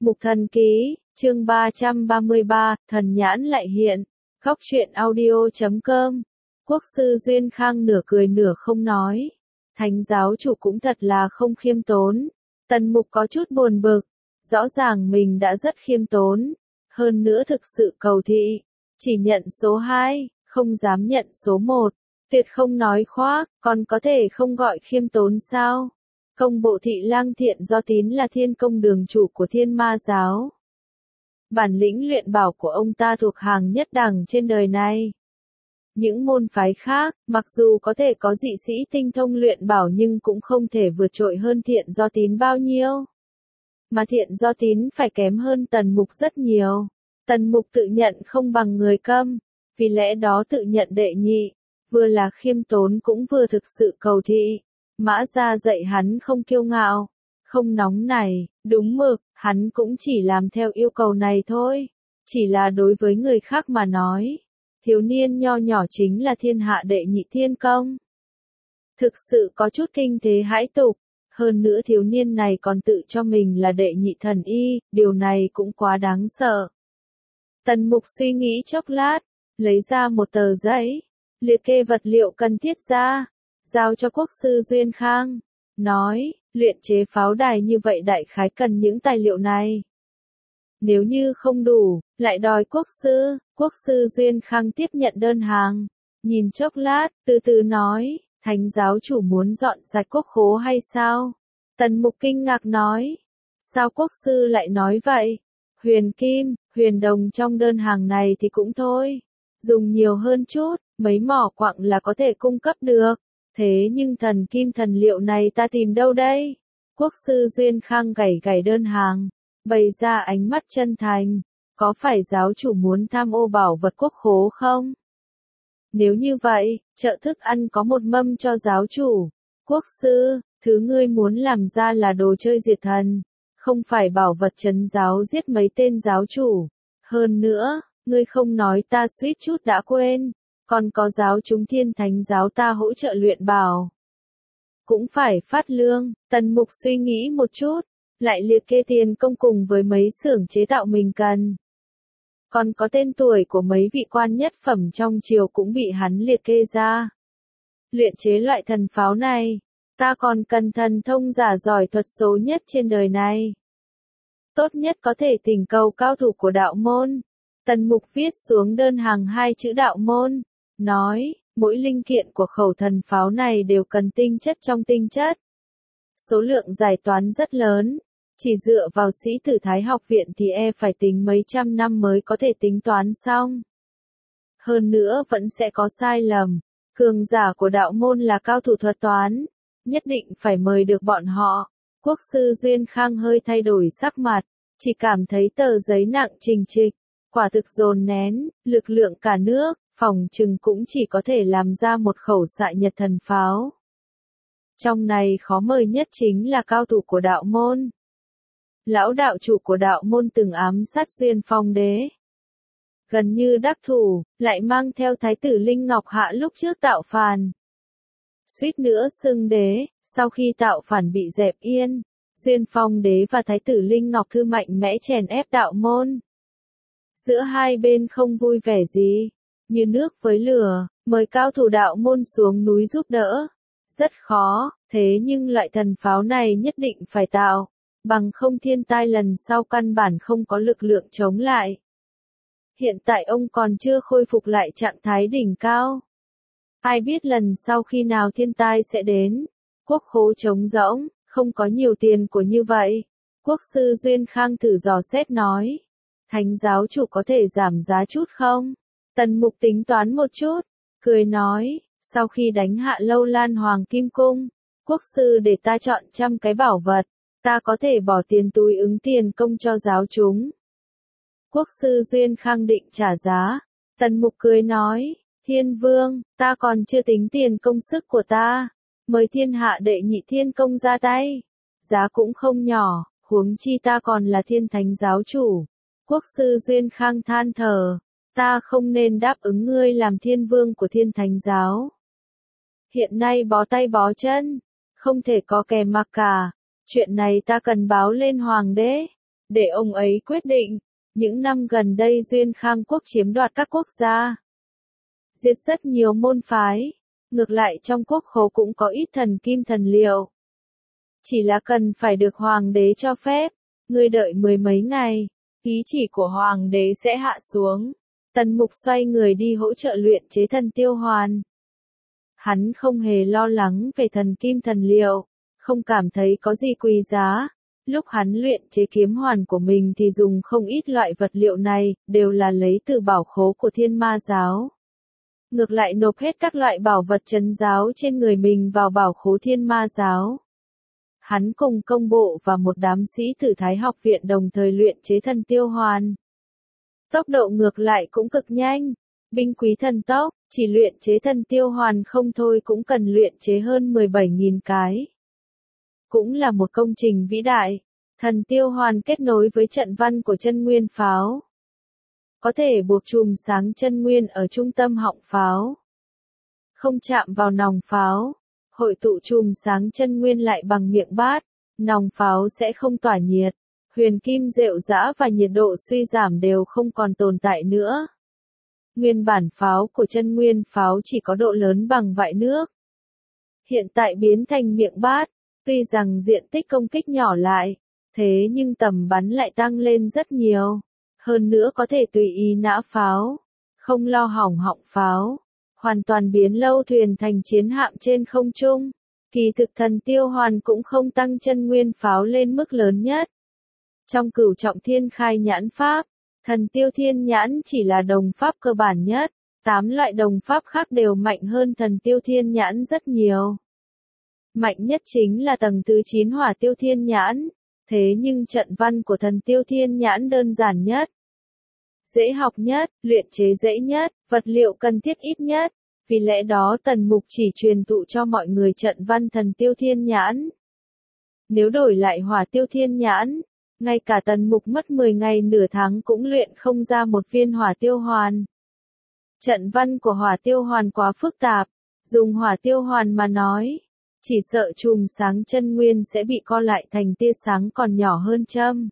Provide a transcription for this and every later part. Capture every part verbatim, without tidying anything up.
Mục Thần Ký, chương ba trăm ba mươi ba, thần nhãn lại hiện. Góc truyện audio chấm com. Quốc sư Duyên Khang nửa cười nửa không nói. Thánh giáo chủ cũng thật là không khiêm tốn. Tần Mục có chút buồn bực. Rõ ràng mình đã rất khiêm tốn. Hơn nữa thực sự cầu thị. Chỉ nhận số hai, không dám nhận số một. Tuyệt không nói khoác, còn có thể không gọi khiêm tốn sao? Công bộ thị lang thiện do tín là thiên công đường chủ của thiên ma giáo. Bản lĩnh luyện bảo của ông ta thuộc hàng nhất đẳng trên đời này. Những môn phái khác, mặc dù có thể có dị sĩ tinh thông luyện bảo nhưng cũng không thể vượt trội hơn thiện do tín bao nhiêu. Mà thiện do tín phải kém hơn Tần Mục rất nhiều. Tần Mục tự nhận không bằng người câm, vì lẽ đó tự nhận đệ nhị, vừa là khiêm tốn cũng vừa thực sự cầu thị. Mã Gia dạy hắn không kiêu ngạo, không nóng nảy, đúng mực, hắn cũng chỉ làm theo yêu cầu này thôi. Chỉ là đối với người khác mà nói, thiếu niên nho nhỏ chính là thiên hạ đệ nhị thiên công. Thực sự có chút kinh thế hãi tục, hơn nữa thiếu niên này còn tự cho mình là đệ nhị thần y, điều này cũng quá đáng sợ. Tần Mục suy nghĩ chốc lát, lấy ra một tờ giấy, liệt kê vật liệu cần thiết ra, giao cho quốc sư Duyên Khang, nói, luyện chế pháo đài như vậy đại khái cần những tài liệu này. Nếu như không đủ, lại đòi quốc sư, quốc sư Duyên Khang tiếp nhận đơn hàng, nhìn chốc lát, từ từ nói, thánh giáo chủ muốn dọn sạch quốc khố hay sao? Tần Mục kinh ngạc nói, sao quốc sư lại nói vậy? Huyền kim, huyền đồng trong đơn hàng này thì cũng thôi, dùng nhiều hơn chút, mấy mỏ quặng là có thể cung cấp được. Thế nhưng thần kim thần liệu này ta tìm đâu đây? Quốc sư Duyên Khang gảy gảy đơn hàng, bày ra ánh mắt chân thành, có phải giáo chủ muốn tham ô bảo vật quốc khố không? Nếu như vậy, chợ thức ăn có một mâm cho giáo chủ. Quốc sư, thứ ngươi muốn làm ra là đồ chơi diệt thần, không phải bảo vật trấn giáo giết mấy tên giáo chủ. Hơn nữa, ngươi không nói ta suýt chút đã quên. Còn có giáo chúng thiên thánh giáo ta hỗ trợ luyện bảo. Cũng phải phát lương, Tần Mục suy nghĩ một chút, lại liệt kê tiền công cùng với mấy xưởng chế tạo mình cần. Còn có tên tuổi của mấy vị quan nhất phẩm trong triều cũng bị hắn liệt kê ra. Luyện chế loại thần pháo này, ta còn cần thần thông giả giỏi thuật số nhất trên đời này. Tốt nhất có thể thỉnh cầu cao thủ của đạo môn. Tần Mục viết xuống đơn hàng hai chữ đạo môn. Nói, mỗi linh kiện của khẩu thần pháo này đều cần tinh chất trong tinh chất. Số lượng giải toán rất lớn, chỉ dựa vào sĩ tử Thái học viện thì e phải tính mấy trăm năm mới có thể tính toán xong. Hơn nữa vẫn sẽ có sai lầm, cường giả của đạo môn là cao thủ thuật toán, nhất định phải mời được bọn họ. Quốc sư Duyên Khang hơi thay đổi sắc mặt, chỉ cảm thấy tờ giấy nặng trình trịch, quả thực dồn nén, lực lượng cả nước. Phòng chừng cũng chỉ có thể làm ra một khẩu xạ nhật thần pháo. Trong này khó mời nhất chính là cao thủ của đạo môn. Lão đạo chủ của đạo môn từng ám sát Duyên Phong đế. Gần như đắc thủ, lại mang theo thái tử Linh Ngọc Hạ lúc trước tạo phản. Suýt nữa xưng đế, sau khi tạo phản bị dẹp yên, Duyên Phong đế và thái tử Linh Ngọc Thư mạnh mẽ chèn ép đạo môn. Giữa hai bên không vui vẻ gì. Như nước với lửa, mời cao thủ đạo môn xuống núi giúp đỡ. Rất khó, thế nhưng loại thần pháo này nhất định phải tạo, bằng không thiên tai lần sau căn bản không có lực lượng chống lại. Hiện tại ông còn chưa khôi phục lại trạng thái đỉnh cao. Ai biết lần sau khi nào thiên tai sẽ đến. Quốc khố trống rỗng, không có nhiều tiền của như vậy. Quốc sư Duyên Khang thử dò xét nói. Thánh giáo chủ có thể giảm giá chút không? Tần Mục tính toán một chút, cười nói, sau khi đánh hạ Lâu Lan Hoàng Kim Cung, quốc sư để ta chọn trăm cái bảo vật, ta có thể bỏ tiền túi ứng tiền công cho giáo chúng. Quốc sư Duyên Khang định trả giá, Tần Mục cười nói, Thiên Vương, ta còn chưa tính tiền công sức của ta, mời thiên hạ đệ nhị thiên công ra tay, giá cũng không nhỏ, huống chi ta còn là thiên thánh giáo chủ. Quốc sư Duyên Khang than thở. Ta không nên đáp ứng ngươi làm thiên vương của thiên thánh giáo. Hiện nay bó tay bó chân, không thể có kẻ mặc cả. Chuyện này ta cần báo lên hoàng đế. để ông ấy quyết định. Những năm gần đây Duyên Khang Quốc chiếm đoạt các quốc gia, diệt rất nhiều môn phái. Ngược lại trong quốc khố cũng có ít thần kim thần liệu. Chỉ là cần phải được hoàng đế cho phép, ngươi đợi mười mấy ngày, ý chỉ của hoàng đế sẽ hạ xuống. Tần Mục xoay người đi hỗ trợ luyện chế thần tiêu hoàn. Hắn không hề lo lắng về thần kim thần liệu, không cảm thấy có gì quý giá. Lúc hắn luyện chế kiếm hoàn của mình thì dùng không ít loại vật liệu này, đều là lấy từ bảo khố của Thiên Ma giáo. Ngược lại nộp hết các loại bảo vật trấn giáo trên người mình vào bảo khố Thiên Ma giáo. Hắn cùng công bộ và một đám sĩ tử Thái học viện đồng thời luyện chế thần tiêu hoàn. Tốc độ ngược lại cũng cực nhanh. Binh quý thần tốc, chỉ luyện chế thần tiêu hoàn không thôi cũng cần luyện chế hơn mười bảy nghìn cái. Cũng là một công trình vĩ đại. Thần tiêu hoàn kết nối với trận văn của chân nguyên pháo. Có thể buộc chùm sáng chân nguyên ở trung tâm họng pháo. Không chạm vào nòng pháo. Hội tụ chùm sáng chân nguyên lại bằng miệng bát. Nòng pháo sẽ không tỏa nhiệt. Huyền kim rệu rã và nhiệt độ suy giảm đều không còn tồn tại nữa. Nguyên bản pháo của chân nguyên pháo chỉ có độ lớn bằng vại nước. Hiện tại biến thành miệng bát. Tuy rằng diện tích công kích nhỏ lại, thế nhưng tầm bắn lại tăng lên rất nhiều. Hơn nữa có thể tùy ý nã pháo, không lo hỏng họng pháo, hoàn toàn biến lâu thuyền thành chiến hạm trên không trung. Kỳ thực thần tiêu hoàn cũng không tăng chân nguyên pháo lên mức lớn nhất. Trong cửu trọng thiên khai nhãn pháp, thần tiêu thiên nhãn chỉ là đồng pháp cơ bản nhất, tám loại đồng pháp khác đều mạnh hơn thần tiêu thiên nhãn rất nhiều. Mạnh nhất chính là tầng thứ chín hỏa tiêu thiên nhãn, thế nhưng trận văn của thần tiêu thiên nhãn đơn giản nhất, dễ học nhất, luyện chế dễ nhất, vật liệu cần thiết ít nhất, vì lẽ đó Tần Mục chỉ truyền thụ cho mọi người trận văn thần tiêu thiên nhãn. Nếu đổi lại hỏa tiêu thiên nhãn, ngay cả Tần Mục mất mười ngày nửa tháng cũng luyện không ra một viên hỏa tiêu hoàn. Trận văn của hỏa tiêu hoàn quá phức tạp, dùng hỏa tiêu hoàn mà nói, chỉ sợ chùm sáng chân nguyên sẽ bị co lại thành tia sáng còn nhỏ hơn châm.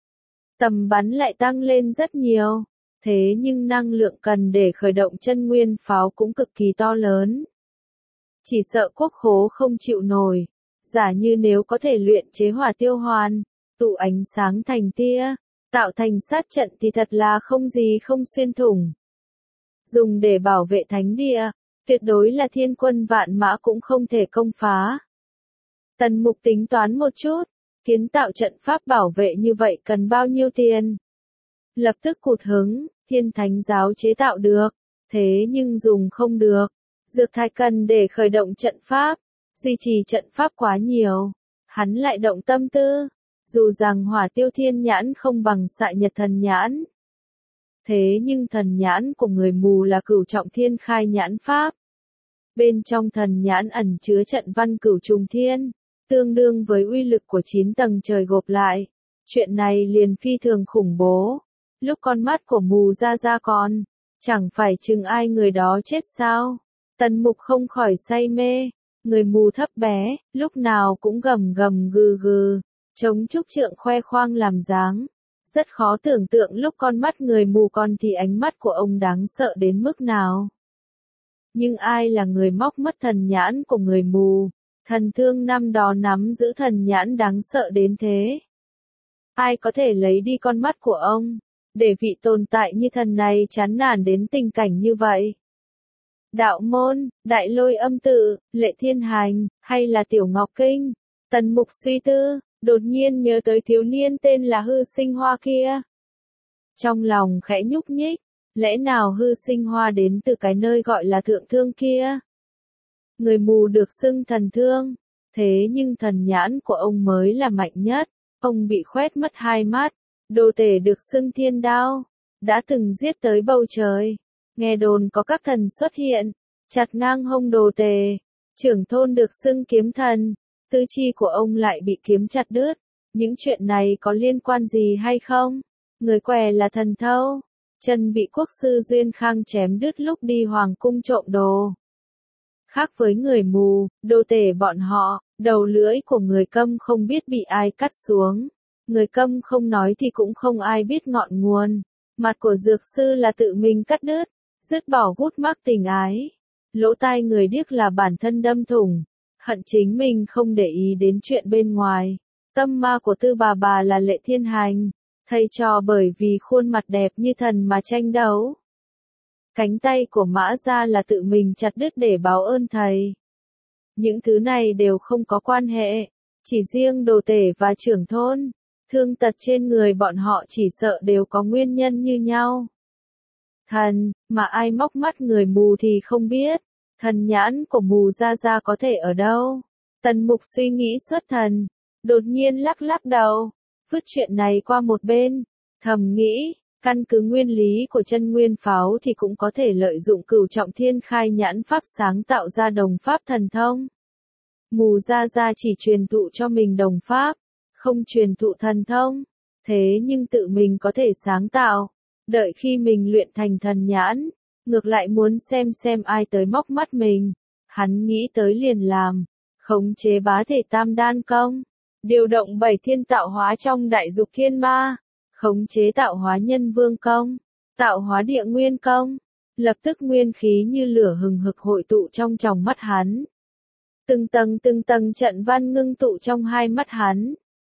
Tầm bắn lại tăng lên rất nhiều, thế nhưng năng lượng cần để khởi động chân nguyên pháo cũng cực kỳ to lớn. Chỉ sợ quốc khố không chịu nổi, giả như nếu có thể luyện chế hỏa tiêu hoàn, tụ ánh sáng thành tia, tạo thành sát trận thì thật là không gì không xuyên thủng. Dùng để bảo vệ thánh địa, tuyệt đối là thiên quân vạn mã cũng không thể công phá. Tần Mục tính toán một chút, kiến tạo trận pháp bảo vệ như vậy cần bao nhiêu tiền? Lập tức cụt hứng, Thiên Thánh giáo chế tạo được, thế nhưng dùng không được. Dược thạch cần để khởi động trận pháp, duy trì trận pháp quá nhiều. Hắn lại động tâm tư, dù rằng hỏa tiêu thiên nhãn không bằng xạ nhật thần nhãn. Thế nhưng thần nhãn của người mù là cửu trọng thiên khai nhãn pháp. Bên trong thần nhãn ẩn chứa trận văn cửu trùng thiên, tương đương với uy lực của chín tầng trời gộp lại. Chuyện này liền phi thường khủng bố. Lúc con mắt của mù ra ra con, chẳng phải chừng ai người đó chết sao? Tần Mục không khỏi say mê. Người mù thấp bé, lúc nào cũng gầm gầm gừ gừ, chống trúc trượng khoe khoang làm dáng. Rất khó tưởng tượng lúc con mắt người mù con thì ánh mắt của ông đáng sợ đến mức nào. Nhưng ai là người móc mất thần nhãn của người mù? Thần Thương năm đó nắm giữ thần nhãn đáng sợ đến thế. Ai có thể lấy đi con mắt của ông, để vị tồn tại như thần này chán nản đến tình cảnh như vậy? Đạo môn, Đại Lôi Âm Tự, Lệ Thiên Hành, hay là Tiểu Ngọc Kinh? Tần Mục suy tư, đột nhiên nhớ tới thiếu niên tên là Hư Sinh Hoa kia. Trong lòng khẽ nhúc nhích, lẽ nào Hư Sinh Hoa đến từ cái nơi gọi là Thượng Thương kia? Người mù được xưng thần thương, thế nhưng thần nhãn của ông mới là mạnh nhất, ông bị khoét mất hai mắt. Đồ tể được xưng thiên đao, đã từng giết tới bầu trời. Nghe đồn có các thần xuất hiện, chặt ngang hông đồ tể. Trưởng thôn được xưng kiếm thần, tứ chi của ông lại bị kiếm chặt đứt. Những chuyện này có liên quan gì hay không? Người què là thần thâu, chân bị quốc sư Duyên Khang chém đứt lúc đi hoàng cung trộm đồ. Khác với người mù, đồ tể bọn họ, đầu lưỡi của người câm không biết bị ai cắt xuống. Người câm không nói thì cũng không ai biết ngọn nguồn. Mặt của dược sư là tự mình cắt đứt, dứt bỏ gút mắc tình ái. Lỗ tai người điếc là bản thân đâm thủng, hận chính mình không để ý đến chuyện bên ngoài. Tâm ma của Tư bà bà là Lệ Thiên Hành, thầy trò bởi vì khuôn mặt đẹp như thần mà tranh đấu. Cánh tay của Mã Gia là tự mình chặt đứt để báo ơn thầy. Những thứ này đều không có quan hệ, chỉ riêng đồ tể và trưởng thôn, thương tật trên người bọn họ chỉ sợ đều có nguyên nhân như nhau. Thần, mà ai móc mắt người mù thì không biết, thần nhãn của mù Gia Gia có thể ở đâu? Tần Mục suy nghĩ xuất thần, đột nhiên lắc lắc đầu, vứt chuyện này qua một bên, thầm nghĩ, căn cứ nguyên lý của chân nguyên pháo thì cũng có thể lợi dụng cửu trọng thiên khai nhãn pháp sáng tạo ra đồng pháp thần thông. Mù Gia Gia chỉ truyền thụ cho mình đồng pháp, không truyền thụ thần thông, thế nhưng tự mình có thể sáng tạo, đợi khi mình luyện thành thần nhãn, ngược lại muốn xem xem ai tới móc mắt mình, hắn nghĩ tới liền làm, khống chế bá thể tam đan công, điều động bảy thiên tạo hóa trong đại dục thiên ma, khống chế tạo hóa nhân vương công, tạo hóa địa nguyên công, lập tức nguyên khí như lửa hừng hực hội tụ trong tròng mắt hắn. Từng tầng từng tầng trận văn ngưng tụ trong hai mắt hắn.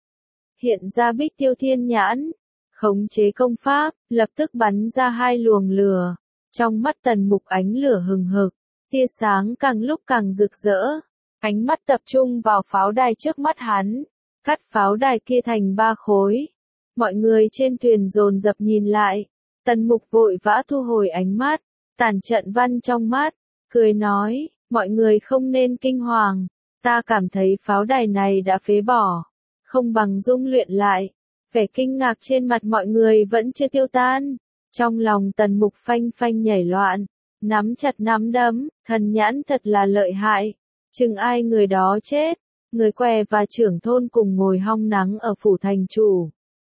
Hiện ra Bích Tiêu Thiên Nhãn, khống chế công pháp, lập tức bắn ra hai luồng lửa. Trong mắt Tần Mục ánh lửa hừng hực, tia sáng càng lúc càng rực rỡ. Ánh mắt tập trung vào pháo đài trước mắt hắn, cắt pháo đài kia thành ba khối. Mọi người trên thuyền dồn dập nhìn lại, Tần Mục vội vã thu hồi ánh mắt, tản trận văn trong mắt, cười nói, mọi người không nên kinh hoàng, ta cảm thấy pháo đài này đã phế bỏ, không bằng dung luyện lại. Vẻ kinh ngạc trên mặt mọi người vẫn chưa tiêu tan, trong lòng Tần Mục phanh phanh nhảy loạn, nắm chặt nắm đấm, thần nhãn thật là lợi hại, chừng ai người đó chết. Người què và trưởng thôn cùng ngồi hong nắng ở phủ thành chủ.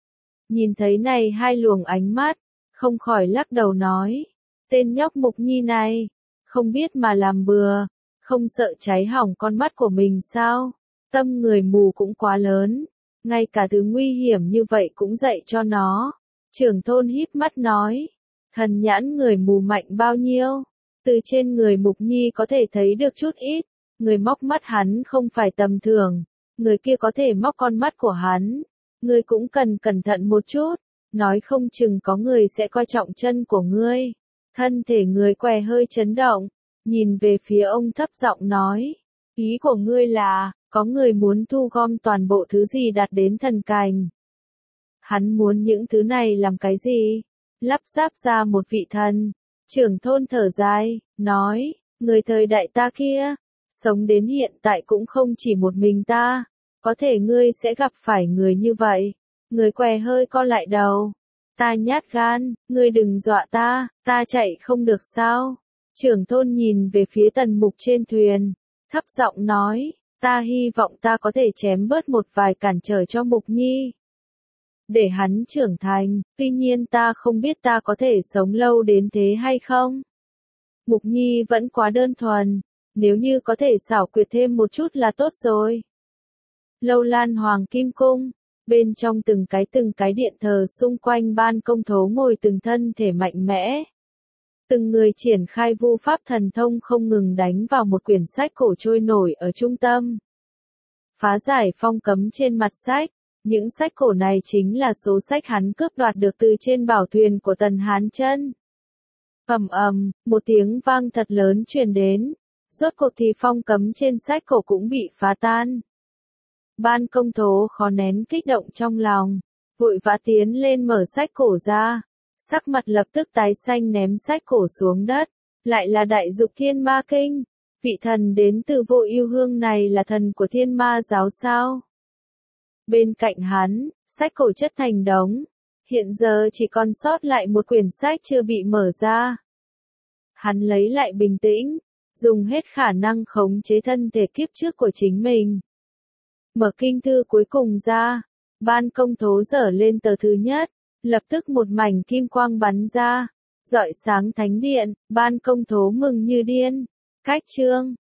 Nhìn thấy này hai luồng ánh mắt, không khỏi lắc đầu nói, tên nhóc Mục Nhi này, không biết mà làm bừa, không sợ cháy hỏng con mắt của mình sao? Tâm người mù cũng quá lớn, ngay cả thứ nguy hiểm như vậy cũng dạy cho nó. Trưởng thôn híp mắt nói, thần nhãn người mù mạnh bao nhiêu? Từ trên người Mục Nhi có thể thấy được chút ít. Người móc mắt hắn không phải tầm thường, người kia có thể móc con mắt của hắn. Ngươi cũng cần cẩn thận một chút, nói không chừng có người sẽ coi trọng chân của ngươi. Thân thể người què hơi chấn động, nhìn về phía ông thấp giọng nói, ý của ngươi là, có người muốn thu gom toàn bộ thứ gì đạt đến thần cảnh. Hắn muốn những thứ này làm cái gì? Lắp ráp ra một vị thần. Trưởng thôn thở dài, nói, người thời đại ta kia, sống đến hiện tại cũng không chỉ một mình ta, có thể ngươi sẽ gặp phải người như vậy. Người què hơi co lại đầu. Ta nhát gan, ngươi đừng dọa ta, ta chạy không được sao? Trưởng thôn nhìn về phía Tần Mục trên thuyền, thấp giọng nói, ta hy vọng ta có thể chém bớt một vài cản trở cho Mục Nhi. Để hắn trưởng thành, tuy nhiên ta không biết ta có thể sống lâu đến thế hay không. Mục Nhi vẫn quá đơn thuần. Nếu như có thể xảo quyệt thêm một chút là tốt rồi. Lâu Lan Hoàng Kim Cung, bên trong từng cái từng cái điện thờ xung quanh ban công thố ngồi từng thân thể mạnh mẽ. Từng người triển khai vu pháp thần thông không ngừng đánh vào một quyển sách cổ trôi nổi ở trung tâm. Phá giải phong cấm trên mặt sách, những sách cổ này chính là số sách hắn cướp đoạt được từ trên bảo thuyền của Tần Hán Chân. Ầm ầm, một tiếng vang thật lớn truyền đến. Rốt cuộc thì phong cấm trên sách cổ cũng bị phá tan. Ban công thố khó nén kích động trong lòng, vội vã tiến lên mở sách cổ ra, sắc mặt lập tức tái xanh ném sách cổ xuống đất, lại là đại dục thiên ma kinh, vị thần đến từ Vô Ưu Hương này là thần của thiên ma giáo sao? Bên cạnh hắn, sách cổ chất thành đống, hiện giờ chỉ còn sót lại một quyển sách chưa bị mở ra. Hắn lấy lại bình tĩnh, dùng hết khả năng khống chế thân thể kiếp trước của chính mình. Mở kinh thư cuối cùng ra, ban công thố dở lên tờ thứ nhất, lập tức một mảnh kim quang bắn ra, rọi sáng thánh điện, ban công thố mừng như điên. Cách chương